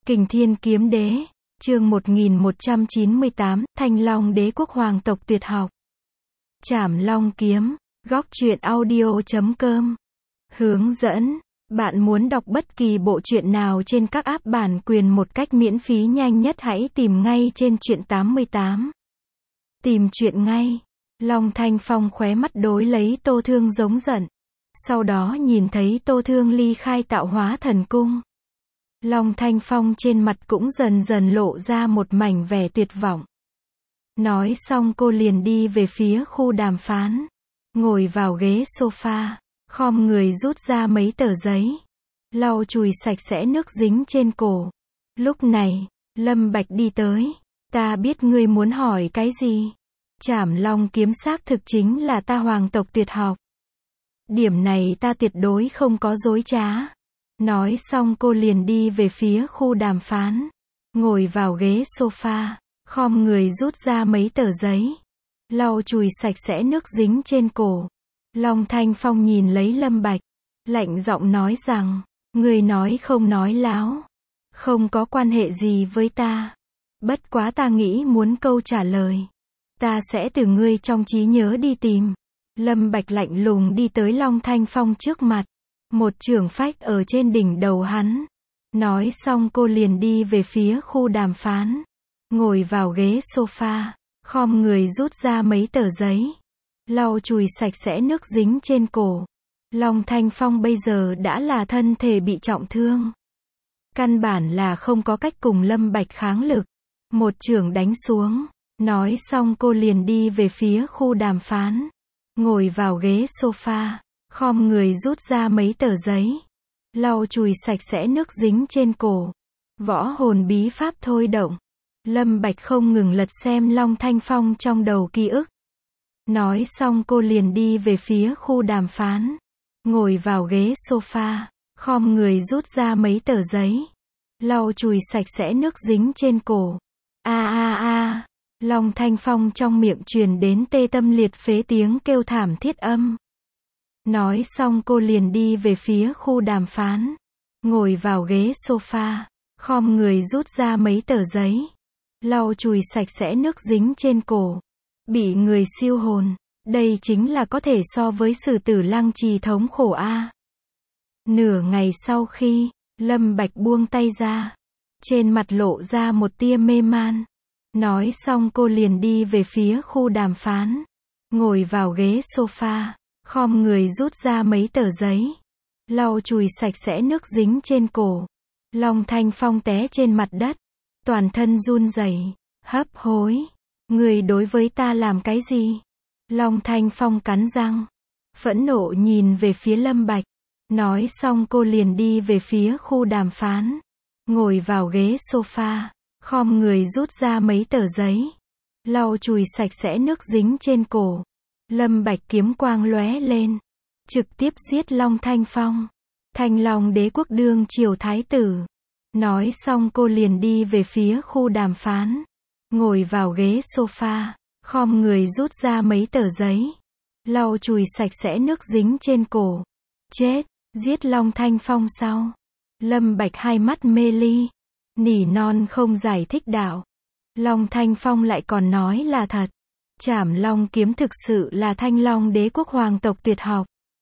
Kình Thiên Kiếm Đế, chương 1198, Thanh Long Đế quốc hoàng tộc tuyệt học. Trảm Long Kiếm, góc truyện audio.com. Hướng dẫn, bạn muốn đọc bất kỳ bộ truyện nào trên các app bản quyền một cách miễn phí nhanh nhất hãy tìm ngay trên truyện 88. Tìm truyện ngay. Long Thanh Phong khóe mắt đối lấy Tô Thương giống giận. Sau đó nhìn thấy Tô Thương ly khai tạo hóa thần cung. Long Thanh Phong trên mặt cũng dần dần lộ ra một mảnh vẻ tuyệt vọng. Nói xong cô liền đi về phía khu đàm phán. Ngồi vào ghế sofa, khom người rút ra mấy tờ giấy. Lau chùi sạch sẽ nước dính trên cổ. Lúc này, Lâm Bạch đi tới. Ta biết ngươi muốn hỏi cái gì. Trảm Long kiếm xác thực chính là ta hoàng tộc tuyệt học. Điểm này ta tuyệt đối không có dối trá. Nói xong cô liền đi về phía khu đàm phán. Ngồi vào ghế sofa, khom người rút ra mấy tờ giấy. Lau chùi sạch sẽ nước dính trên cổ. Long Thanh Phong nhìn lấy Lâm Bạch. Lạnh giọng nói rằng, người nói không nói láo. Không có quan hệ gì với ta. Bất quá ta nghĩ muốn câu trả lời. Ta sẽ từ ngươi trong trí nhớ đi tìm. Lâm Bạch lạnh lùng đi tới Long Thanh Phong trước mặt. Một chưởng phách ở trên đỉnh đầu hắn. Nói xong cô liền đi về phía khu đàm phán. Ngồi vào ghế sofa, khom người rút ra mấy tờ giấy. Lau chùi sạch sẽ nước dính trên cổ. Long Thanh Phong bây giờ đã là thân thể bị trọng thương. Căn bản là không có cách cùng Lâm Bạch kháng lực. Một chưởng đánh xuống. Nói xong cô liền đi về phía khu đàm phán. Ngồi vào ghế sofa. Khom người rút ra mấy tờ giấy. Lau chùi sạch sẽ nước dính trên cổ. Võ hồn bí pháp thôi động. Lâm Bạch không ngừng lật xem Long Thanh Phong trong đầu ký ức. Nói xong cô liền đi về phía khu đàm phán. Ngồi vào ghế sofa. Khom người rút ra mấy tờ giấy. Lau chùi sạch sẽ nước dính trên cổ. Long Thanh Phong trong miệng truyền đến tê tâm liệt phế tiếng kêu thảm thiết âm. Nói xong cô liền đi về phía khu đàm phán. Ngồi vào ghế sofa. Khom người rút ra mấy tờ giấy. Lau chùi sạch sẽ nước dính trên cổ. Bị người siêu hồn. Đây chính là có thể so với sử tử lăng trì thống khổ a. Nửa ngày sau khi, Lâm Bạch buông tay ra. Trên mặt lộ ra một tia mê man. Nói xong cô liền đi về phía khu đàm phán. Ngồi vào ghế sofa. Khom người rút ra mấy tờ giấy. Lau chùi sạch sẽ nước dính trên cổ. Long Thanh Phong té trên mặt đất. Toàn thân run rẩy, hấp hối. Người đối với ta làm cái gì? Long Thanh Phong cắn răng. Phẫn nộ nhìn về phía Lâm Bạch. Nói xong cô liền đi về phía khu đàm phán. Ngồi vào ghế sofa. Khom người rút ra mấy tờ giấy. Lau chùi sạch sẽ nước dính trên cổ. Lâm Bạch kiếm quang lóe lên. Trực tiếp giết Long Thanh Phong. Thanh Long Đế quốc đương triều thái tử. Nói xong cô liền đi về phía khu đàm phán. Ngồi vào ghế sofa. Khom người rút ra mấy tờ giấy. Lau chùi sạch sẽ nước dính trên cổ. Chết, giết Long Thanh Phong sau. Lâm Bạch hai mắt mê ly. Nỉ non không giải thích đạo. Long Thanh Phong lại còn nói là thật. Trảm Long kiếm thực sự là Thanh Long Đế quốc hoàng tộc tuyệt học.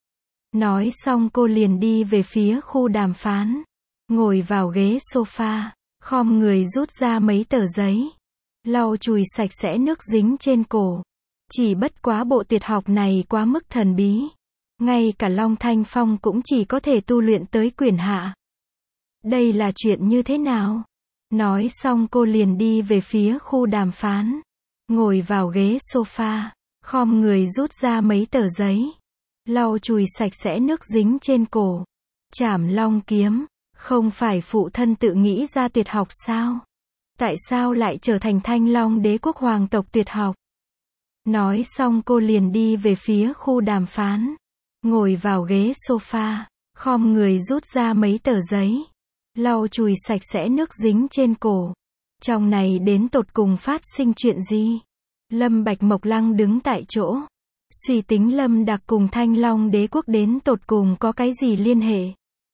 Nói xong cô liền đi về phía khu đàm phán. Ngồi vào ghế sofa. Khom người rút ra mấy tờ giấy. Lau chùi sạch sẽ nước dính trên cổ. Chỉ bất quá bộ tuyệt học này quá mức thần bí. Ngay cả Long Thanh Phong cũng chỉ có thể tu luyện tới quyển hạ. Đây là chuyện như thế nào? Nói xong cô liền đi về phía khu đàm phán. Ngồi vào ghế sofa. Khom người rút ra mấy tờ giấy. Lau chùi sạch sẽ nước dính trên cổ. Trảm Long kiếm. Không phải phụ thân tự nghĩ ra tuyệt học sao? Tại sao lại trở thành Thanh Long Đế quốc hoàng tộc tuyệt học? Nói xong cô liền đi về phía khu đàm phán. Ngồi vào ghế sofa. Khom người rút ra mấy tờ giấy. Lau chùi sạch sẽ nước dính trên cổ. Trong này đến tột cùng phát sinh chuyện gì? Lâm Bạch Mộc Lăng đứng tại chỗ. Suy tính Lâm Đặc cùng Thanh Long Đế quốc đến tột cùng có cái gì liên hệ?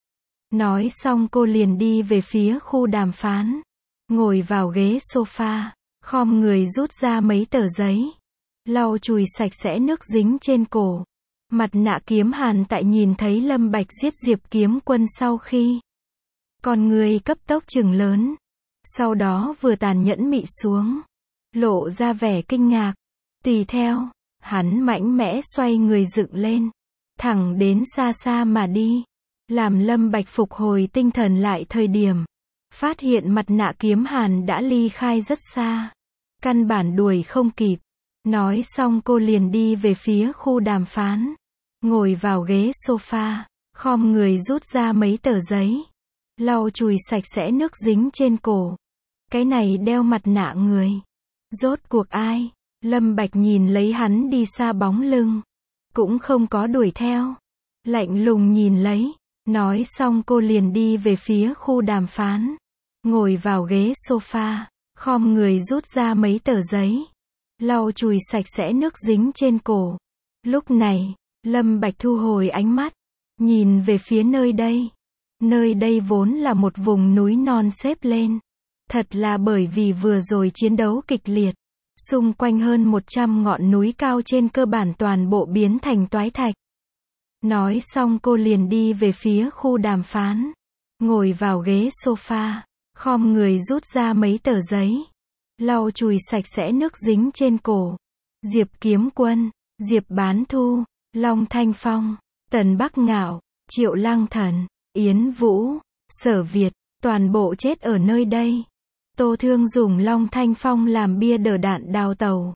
Nói xong cô liền đi về phía khu đàm phán. Ngồi vào ghế sofa, khom người rút ra mấy tờ giấy. Lau chùi sạch sẽ nước dính trên cổ. Mặt nạ kiếm hàn tại nhìn thấy Lâm Bạch giết Diệp Kiếm Quân sau khi. Con người cấp tốc chừng lớn. Sau đó vừa tàn nhẫn mị xuống. Lộ ra vẻ kinh ngạc. Tùy theo, hắn mạnh mẽ xoay người dựng lên. Thẳng đến xa xa mà đi. Làm Lâm Bạch phục hồi tinh thần lại thời điểm. Phát hiện mặt nạ kiếm hàn đã ly khai rất xa. Căn bản đuổi không kịp. Nói xong cô liền đi về phía khu đàm phán. Ngồi vào ghế sofa, khom người rút ra mấy tờ giấy. Lau chùi sạch sẽ nước dính trên cổ. Cái này đeo mặt nạ người. Rốt cuộc ai? Lâm Bạch nhìn lấy hắn đi xa bóng lưng. Cũng không có đuổi theo. Lạnh lùng nhìn lấy. Nói xong cô liền đi về phía khu đàm phán. Ngồi vào ghế sofa, khom người rút ra mấy tờ giấy. Lau chùi sạch sẽ nước dính trên cổ. Lúc này, Lâm Bạch thu hồi ánh mắt. Nhìn về phía nơi đây. Nơi đây vốn là một vùng núi non xếp lên. Thật là bởi vì vừa rồi chiến đấu kịch liệt. Xung quanh hơn 100 ngọn núi cao trên cơ bản toàn bộ biến thành toái thạch. Nói xong cô liền đi về phía khu đàm phán. Ngồi vào ghế sofa, khom người rút ra mấy tờ giấy. Lau chùi sạch sẽ nước dính trên cổ. Diệp Kiếm Quân, Diệp Bán Thu, Long Thanh Phong, Tần Bắc Ngạo, Triệu Lăng Thần, Yến Vũ, Sở Việt, toàn bộ chết ở nơi đây. Tô Thương dùng Long Thanh Phong làm bia đỡ đạn đào tẩu.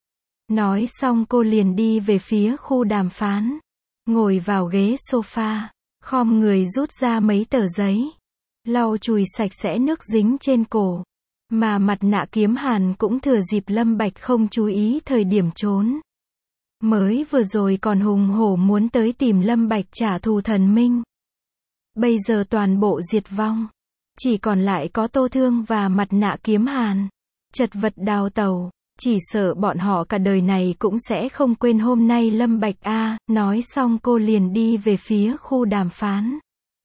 Nói xong cô liền đi về phía khu đàm phán. Ngồi vào ghế sofa, khom người rút ra mấy tờ giấy. Lau chùi sạch sẽ nước dính trên cổ. Mà mặt nạ kiếm hàn cũng thừa dịp Lâm Bạch không chú ý thời điểm trốn. Mới vừa rồi còn hùng hổ muốn tới tìm Lâm Bạch trả thù thần minh. Bây giờ toàn bộ diệt vong. Chỉ còn lại có Tô Thương và mặt nạ kiếm hàn. Chật vật đào tẩu. Chỉ sợ bọn họ cả đời này cũng sẽ không quên hôm nay Lâm Bạch a. Nói xong cô liền đi về phía khu đàm phán.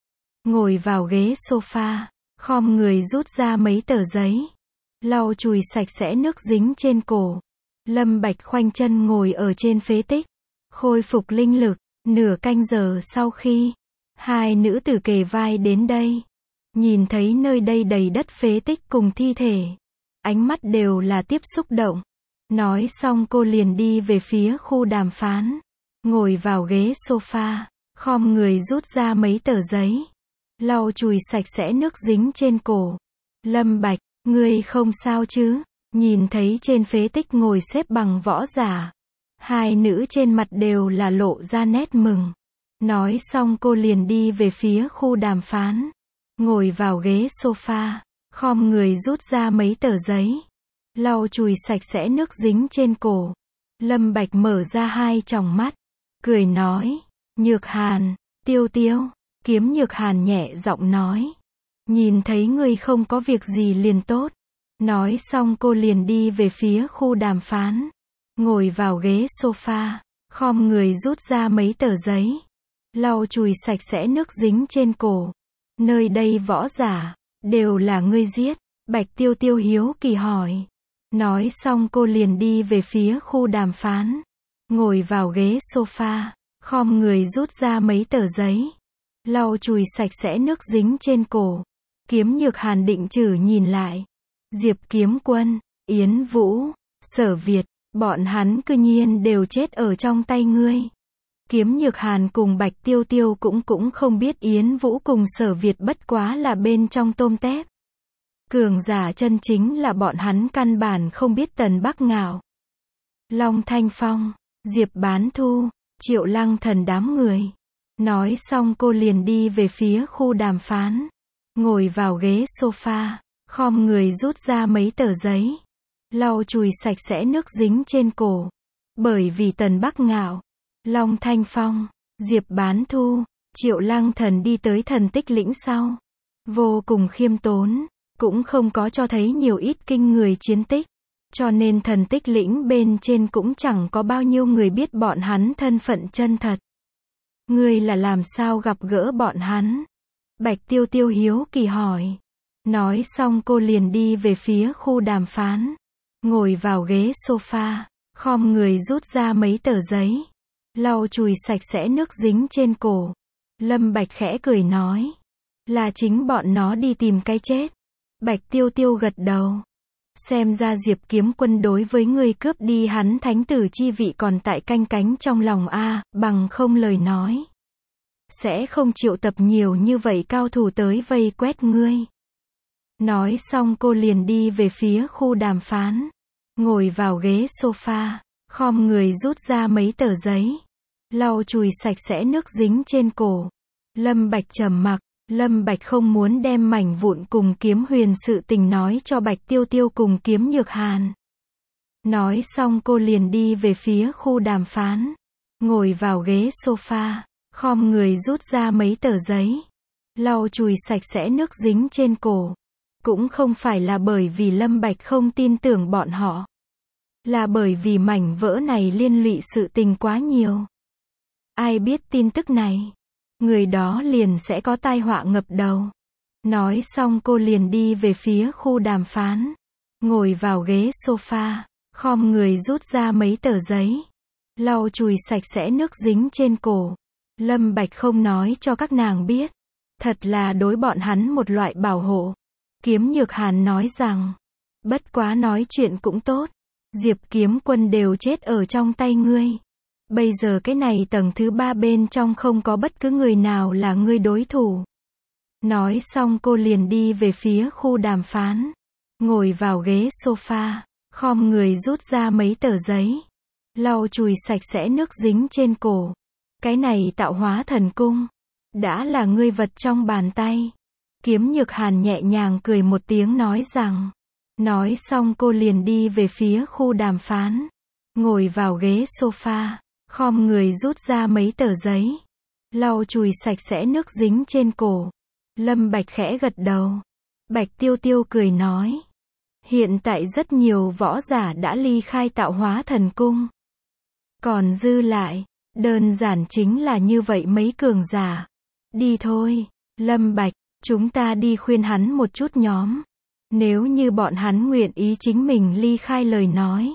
Ngồi vào ghế sofa, khom người rút ra mấy tờ giấy. Lau chùi sạch sẽ nước dính trên cổ. Lâm Bạch khoanh chân ngồi ở trên phế tích. Khôi phục linh lực. Nửa canh giờ sau khi hai nữ tử kề vai đến đây. Nhìn thấy nơi đây đầy đất phế tích cùng thi thể. Ánh mắt đều là tiếp xúc động. Nói xong cô liền đi về phía khu đàm phán. Ngồi vào ghế sofa, khom người rút ra mấy tờ giấy. Lau chùi sạch sẽ nước dính trên cổ. Lâm Bạch, ngươi không sao chứ? Nhìn thấy trên phế tích ngồi xếp bằng võ giả. Hai nữ trên mặt đều là lộ ra nét mừng. Nói xong cô liền đi về phía khu đàm phán. Ngồi vào ghế sofa, khom người rút ra mấy tờ giấy. Lau chùi sạch sẽ nước dính trên cổ. Lâm Bạch mở ra hai tròng mắt. Cười nói. Nhược Hàn, Tiêu Tiêu. Kiếm Nhược Hàn nhẹ giọng nói. Nhìn thấy ngươi không có việc gì liền tốt. Nói xong cô liền đi về phía khu đàm phán. Ngồi vào ghế sofa, khom người rút ra mấy tờ giấy. Lau chùi sạch sẽ nước dính trên cổ. Nơi đây võ giả, đều là ngươi giết. Bạch Tiêu Tiêu hiếu kỳ hỏi. Nói xong cô liền đi về phía khu đàm phán. Ngồi vào ghế sofa, khom người rút ra mấy tờ giấy. Lau chùi sạch sẽ nước dính trên cổ. Kiếm Nhược Hàn định chử nhìn lại. Diệp Kiếm Quân, Yến Vũ, Sở Việt, bọn hắn cư nhiên đều chết ở trong tay ngươi. Kiếm Nhược Hàn cùng Bạch Tiêu Tiêu cũng không biết Yến Vũ cùng Sở Việt bất quá là bên trong tôm tép. Cường giả chân chính là bọn hắn căn bản không biết Tần Bắc Ngạo, Long Thanh Phong, Diệp Bán Thu, Triệu Lăng Thần đám người. Nói xong cô liền đi về phía khu đàm phán. Ngồi vào ghế sofa, khom người rút ra mấy tờ giấy. Lau chùi sạch sẽ nước dính trên cổ. Bởi vì Tần Bắc Ngạo, Long Thanh Phong, Diệp Bán Thu, Triệu Lăng Thần đi tới thần tích lĩnh sau. Vô cùng khiêm tốn, cũng không có cho thấy nhiều ít kinh người chiến tích. Cho nên thần tích lĩnh bên trên cũng chẳng có bao nhiêu người biết bọn hắn thân phận chân thật. Ngươi là làm sao gặp gỡ bọn hắn? Bạch Tiêu Tiêu hiếu kỳ hỏi. Nói xong cô liền đi về phía khu đàm phán. Ngồi vào ghế sofa, khom người rút ra mấy tờ giấy. Lau chùi sạch sẽ nước dính trên cổ. Lâm Bạch khẽ cười nói. Là chính bọn nó đi tìm cái chết. Bạch Tiêu Tiêu gật đầu. Xem ra Diệp Kiếm Quân đối với người cướp đi hắn thánh tử chi vị còn tại canh cánh trong lòng a, bằng không lời nói. Sẽ không triệu tập nhiều như vậy cao thủ tới vây quét ngươi. Nói xong cô liền đi về phía khu đàm phán. Ngồi vào ghế sofa, khom người rút ra mấy tờ giấy. Lau chùi sạch sẽ nước dính trên cổ. Lâm Bạch trầm mặc. Lâm Bạch không muốn đem mảnh vụn cùng Kiếm Huyền sự tình nói cho Bạch Tiêu Tiêu cùng Kiếm Nhược Hàn. Nói xong cô liền đi về phía khu đàm phán. Ngồi vào ghế sofa, khom người rút ra mấy tờ giấy. Lau chùi sạch sẽ nước dính trên cổ. Cũng không phải là bởi vì Lâm Bạch không tin tưởng bọn họ. Là bởi vì mảnh vỡ này liên lụy sự tình quá nhiều. Ai biết tin tức này, người đó liền sẽ có tai họa ngập đầu. Nói xong cô liền đi về phía khu đàm phán. Ngồi vào ghế sofa, khom người rút ra mấy tờ giấy. Lau chùi sạch sẽ nước dính trên cổ. Lâm Bạch không nói cho các nàng biết. Thật là đối bọn hắn một loại bảo hộ. Kiếm Nhược Hàn nói rằng. Bất quá nói chuyện cũng tốt. Diệp Kiếm Quân đều chết ở trong tay ngươi. Bây giờ cái này tầng thứ 3 bên trong không có bất cứ người nào là ngươi đối thủ. Nói xong cô liền đi về phía khu đàm phán. Ngồi vào ghế sofa, khom người rút ra mấy tờ giấy. Lau chùi sạch sẽ nước dính trên cổ. Cái này tạo hóa thần cung. Đã là ngươi vật trong bàn tay. Kiếm Nhược Hàn nhẹ nhàng cười một tiếng nói rằng. Nói xong cô liền đi về phía khu đàm phán. Ngồi vào ghế sofa, khom người rút ra mấy tờ giấy. Lau chùi sạch sẽ nước dính trên cổ. Lâm Bạch khẽ gật đầu. Bạch Tiêu Tiêu cười nói. Hiện tại rất nhiều võ giả đã ly khai tạo hóa thần cung. Còn dư lại, đơn giản chính là như vậy mấy cường giả. Đi thôi, Lâm Bạch, chúng ta đi khuyên hắn một chút nhóm. Nếu như bọn hắn nguyện ý chính mình ly khai lời nói.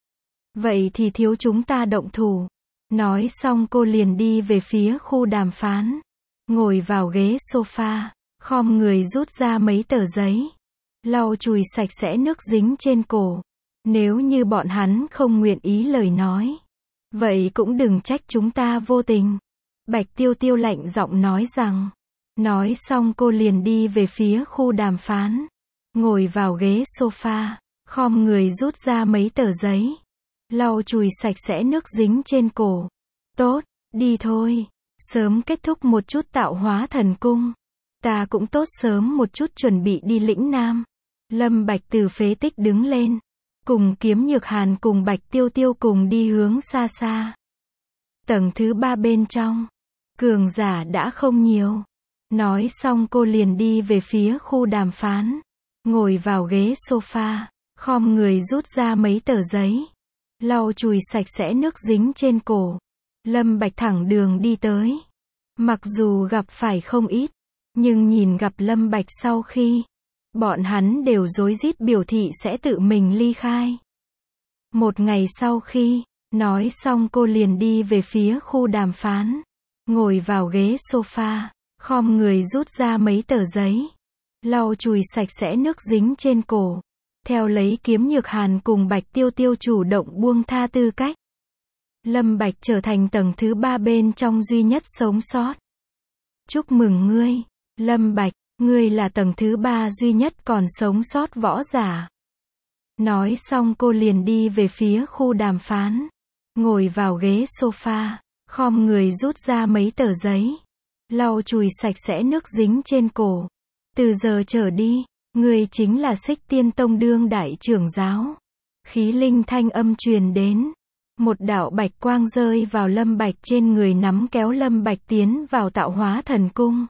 Vậy thì thiếu chúng ta động thủ. Nói xong cô liền đi về phía khu đàm phán. Ngồi vào ghế sofa, khom người rút ra mấy tờ giấy. Lau chùi sạch sẽ nước dính trên cổ. Nếu như bọn hắn không nguyện ý lời nói. Vậy cũng đừng trách chúng ta vô tình. Bạch Tiêu Tiêu lạnh giọng nói rằng. Nói xong cô liền đi về phía khu đàm phán. Ngồi vào ghế sofa, khom người rút ra mấy tờ giấy. Lau chùi sạch sẽ nước dính trên cổ. Tốt, đi thôi. Sớm kết thúc một chút tạo hóa thần cung. Ta cũng tốt sớm một chút chuẩn bị đi lĩnh Nam. Lâm Bạch từ phế tích đứng lên. Cùng Kiếm Nhược Hàn cùng Bạch Tiêu Tiêu cùng đi hướng xa xa. Tầng thứ 3 bên trong. Cường giả đã không nhiều. Nói xong cô liền đi về phía khu đàm phán. Ngồi vào ghế sofa, khom người rút ra mấy tờ giấy. Lau chùi sạch sẽ nước dính trên cổ. Lâm Bạch thẳng đường đi tới. Mặc dù gặp phải không ít, nhưng nhìn gặp Lâm Bạch sau khi, bọn hắn đều rối rít biểu thị sẽ tự mình ly khai. Một ngày sau khi, nói xong cô liền đi về phía khu đàm phán. Ngồi vào ghế sofa, khom người rút ra mấy tờ giấy. Lau chùi sạch sẽ nước dính trên cổ. Theo lấy Kiếm Nhược Hàn cùng Bạch Tiêu Tiêu chủ động buông tha tư cách. Lâm Bạch trở thành tầng thứ 3 bên trong duy nhất sống sót. Chúc mừng ngươi, Lâm Bạch, ngươi là tầng thứ 3 duy nhất còn sống sót võ giả. Nói xong cô liền đi về phía khu đàm phán. Ngồi vào ghế sofa, khom người rút ra mấy tờ giấy. Lau chùi sạch sẽ nước dính trên cổ. Từ giờ trở đi, ngươi chính là Xích Tiên Tông đương đại trưởng giáo. Khí linh thanh âm truyền đến. Một đạo bạch quang rơi vào Lâm Bạch trên người nắm kéo Lâm Bạch tiến vào tạo hóa thần cung.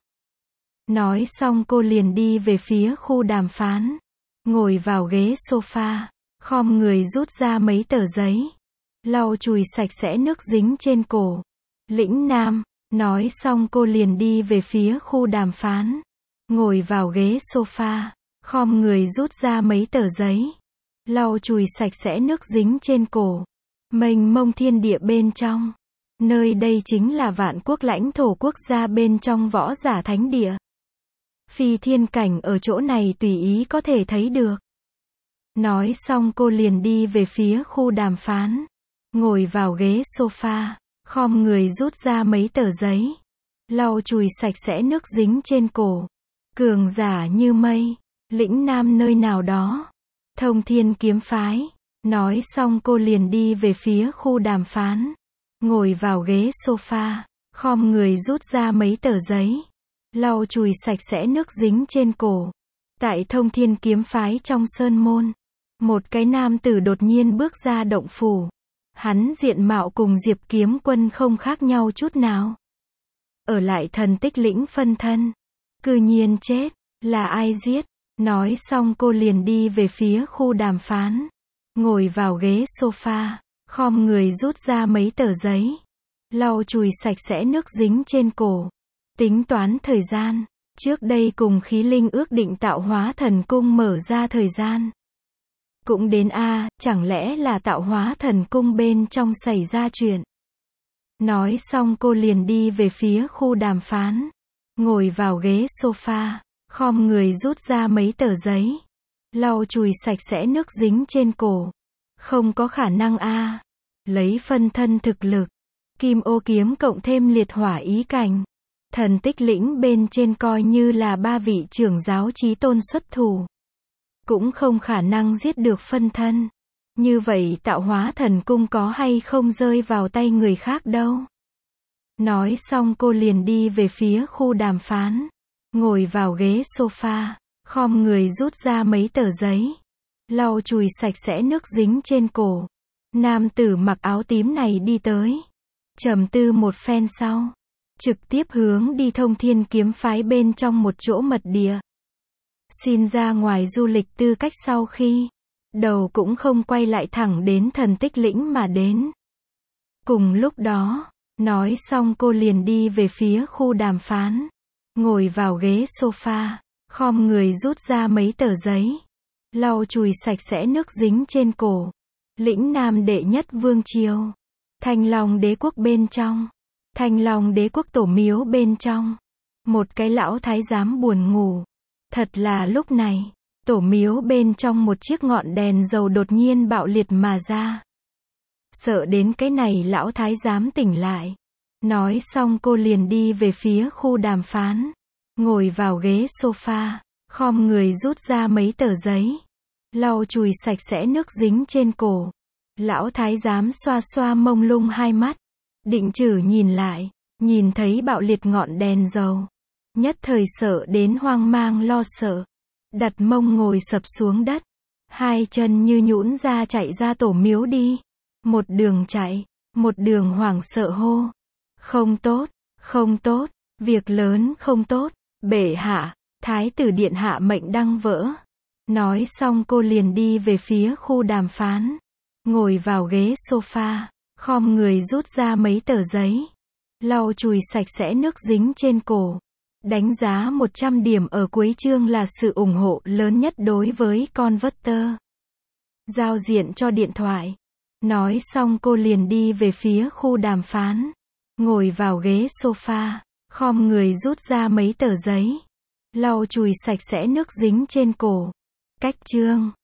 Nói xong cô liền đi về phía khu đàm phán. Ngồi vào ghế sofa, khom người rút ra mấy tờ giấy. Lau chùi sạch sẽ nước dính trên cổ. Lĩnh Nam, Nói xong cô liền đi về phía khu đàm phán. Ngồi vào ghế sofa. Khom người rút ra mấy tờ giấy. Lau chùi sạch sẽ nước dính trên cổ. Mênh mông thiên địa bên trong. Nơi đây chính là vạn quốc lãnh thổ quốc gia bên trong võ giả thánh địa. Phi thiên cảnh ở chỗ này tùy ý có thể thấy được. Nói xong cô liền đi về phía khu đàm phán. Ngồi vào ghế sofa. Khom người rút ra mấy tờ giấy. Lau chùi sạch sẽ nước dính trên cổ. Cường giả như mây. Lĩnh Nam nơi nào đó. Thông Thiên kiếm phái. Nói xong cô liền đi về phía khu đàm phán. Ngồi vào ghế sofa. Khom người rút ra mấy tờ giấy. Lau chùi sạch sẽ nước dính trên cổ. Tại Thông Thiên kiếm phái trong sơn môn. Một cái nam tử đột nhiên bước ra động phủ. Hắn diện mạo cùng Diệp Kiếm Quân không khác nhau chút nào. Ở lại Thần Tích Lĩnh phân thân. Cư nhiên chết. Là ai giết? Nói xong cô liền đi về phía khu đàm phán. Ngồi vào ghế sofa. Khom người rút ra mấy tờ giấy. Lau chùi sạch sẽ nước dính trên cổ. Tính toán thời gian. Trước đây cùng Khí Linh ước định tạo hóa thần cung mở ra thời gian. Cũng đến chẳng lẽ là tạo hóa thần cung bên trong xảy ra chuyện. Nói xong cô liền đi về phía khu đàm phán. Ngồi vào ghế sofa. Khom người rút ra mấy tờ giấy. Lau chùi sạch sẽ nước dính trên cổ. Không có khả năng Lấy phân thân thực lực. Kim ô kiếm cộng thêm liệt hỏa ý cảnh. Thần Tích Lĩnh bên trên coi như là 3 vị trưởng giáo chí tôn xuất thủ. Cũng không khả năng giết được phân thân. Như vậy tạo hóa thần cung có hay không rơi vào tay người khác đâu. Nói xong cô liền đi về phía khu đàm phán. Ngồi vào ghế sofa. Khom người rút ra mấy tờ giấy. Lau chùi sạch sẽ nước dính trên cổ. Nam tử mặc áo tím này đi tới. Trầm tư một phen sau. Trực tiếp hướng đi Thông Thiên kiếm phái bên trong một chỗ mật địa. Xin ra ngoài du lịch tư cách sau khi. Đầu cũng không quay lại thẳng đến Thần Tích Lĩnh mà đến. Cùng lúc đó. Nói xong cô liền đi về phía khu đàm phán. Ngồi vào ghế sofa. Khom người rút ra mấy tờ giấy. Lau chùi sạch sẽ nước dính trên cổ. Lĩnh Nam đệ nhất vương triều. Thanh Long đế quốc bên trong. Thanh Long đế quốc tổ miếu bên trong. Một cái lão thái giám buồn ngủ. Thật là lúc này. Tổ miếu bên trong một chiếc ngọn đèn dầu đột nhiên bạo liệt mà ra. Sợ đến cái này lão thái giám tỉnh lại. Nói xong cô liền đi về phía khu đàm phán. Ngồi vào ghế sofa. Khom người rút ra mấy tờ giấy. Lau chùi sạch sẽ nước dính trên cổ. Lão thái giám xoa xoa mông lung hai mắt. Định chử nhìn lại. Nhìn thấy bạo liệt ngọn đèn dầu. Nhất thời sợ đến hoang mang lo sợ. Đặt mông ngồi sập xuống đất. Hai chân như nhũn ra chạy ra tổ miếu đi. Một đường chạy. Một đường hoảng sợ hô. Không tốt. Không tốt. Việc lớn không tốt. Bệ hạ. Thái tử điện hạ mệnh đăng vỡ. Nói xong cô liền đi về phía khu đàm phán. Ngồi vào ghế sofa. Khom người rút ra mấy tờ giấy. Lau chùi sạch sẽ nước dính trên cổ. Đánh giá 100 điểm ở cuối chương là sự ủng hộ lớn nhất đối với Converter. Giao diện cho điện thoại. Nói xong cô liền đi về phía khu đàm phán. Ngồi vào ghế sofa. Khom người rút ra mấy tờ giấy. Lau chùi sạch sẽ nước dính trên cổ. Cách chương